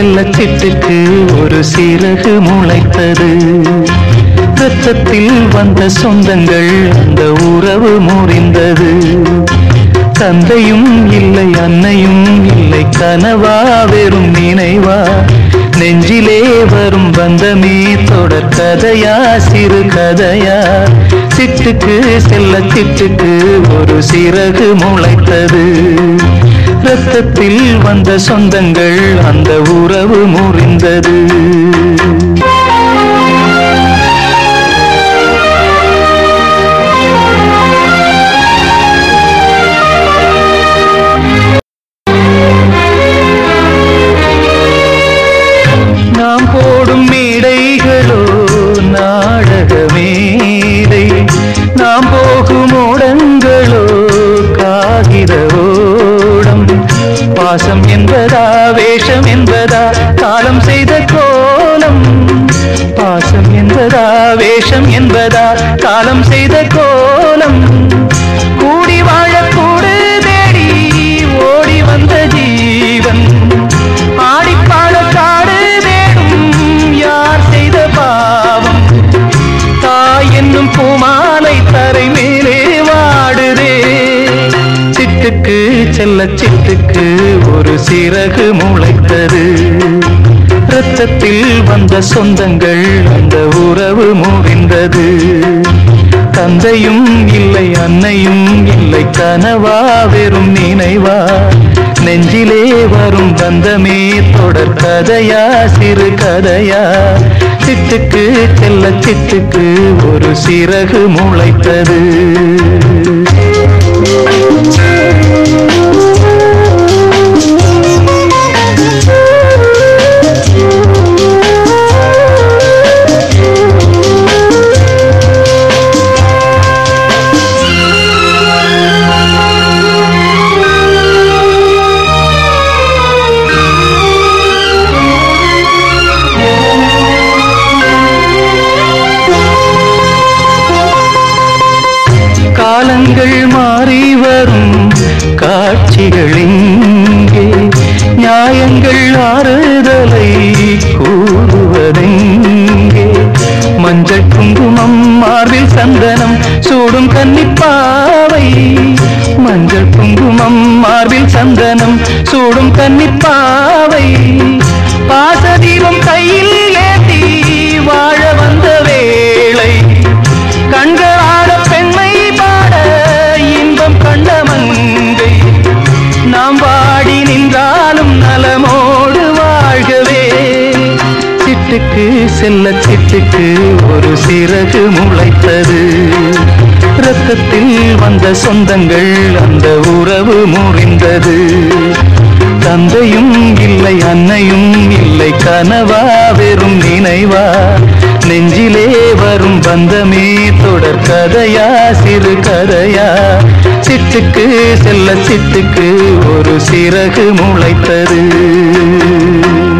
செல்ல சிட்டுக்கு ஒரு சிறகு முளைத்தது. ரத்தத்தில் வந்த சொந்தங்கள் அந்த உறவு முறிந்தது. தந்தையும் இல்லை அன்னையும் இல்லை, கனவா வெறும் நினைவா, நெஞ்சிலே வரும் பந்தமே தொடர் கதையா சிறு கதையா. சிட்டுக்கு செல்ல சிட்டுக்கு ஒரு சிறகு முளைத்தது. ரத்தத்தில் வந்த சொந்தங்கள் அந்த உறவு முறிந்தது. நாம் போடும் மேடைகளோ நாடக மேடை, நாம் போகும் ஓடங்களோ காகித ஓடம். பாசம் என்பதா வேஷம் என்பதா காலம் செய்த கோலம். பாசம் என்பதா வேஷம் என்பதா காலம் செய்த கோலம். கூடி வாழ கூடு தேடி ஓடி வந்த ஜீவன், ஆடிப்பாட காடு தேடும் யார் செய்த பாவம். தாய் என்னும் பூமாலை தரை மேலே வாடுதே. சிட்டுக்கு செல்ல சிட்டுக்கு ஒரு சிறகு முளைத்தது. ரத்தத்தில் வந்த சொந்தங்கள் அந்த உறவு முறிந்தது. தந்தையும் இல்லை அன்னையும் இல்லை, கனவா வெறும் நினைவா, நெஞ்சிலே வரும் பந்தமே தொடர் கதையா சிறு கதையா. சிட்டுக்கு செல்ல சிட்டுக்கு ஒரு சிறகு முளைத்தது. காலங்கள் மாறி வரும் காட்சிகள் இங்கே, நியாயங்கள் ஆறுதலை கூறுவதெங்கே. மஞ்சள் குங்குமம் மார்பில் சந்தனம் சூடும் கன்னிப்பாவை. மஞ்சள் குங்குமம் மார்பில் சந்தனம் சூடும் கன்னிப்பாவை. பாசதீபம் கையில் ஏந்தி வாழ வந்த வேளை, கண்களாட பெண்மை பாட இன்பம் கண்ட மங்கை. நாம் வாடி நின்றாலும் நலமோடு வாழ்கவே. சிட்டுக்கு செல்ல சிட்டுக்கு ஒரு சிறகு முளைத்தது. ரத்தத்தில் வந்த சொந்தங்கள் அந்த உறவு முறிந்தது. தந்தையும் இல்லை அன்னையும் இல்லை, கனவா வெறும் நினைவா, நெஞ்சிலே வரும் பந்தமே தொடர் கதையா சிறு கதையா. சிட்டுக்கு செல்ல சிட்டுக்கு ஒரு சிறகு முளைத்தது.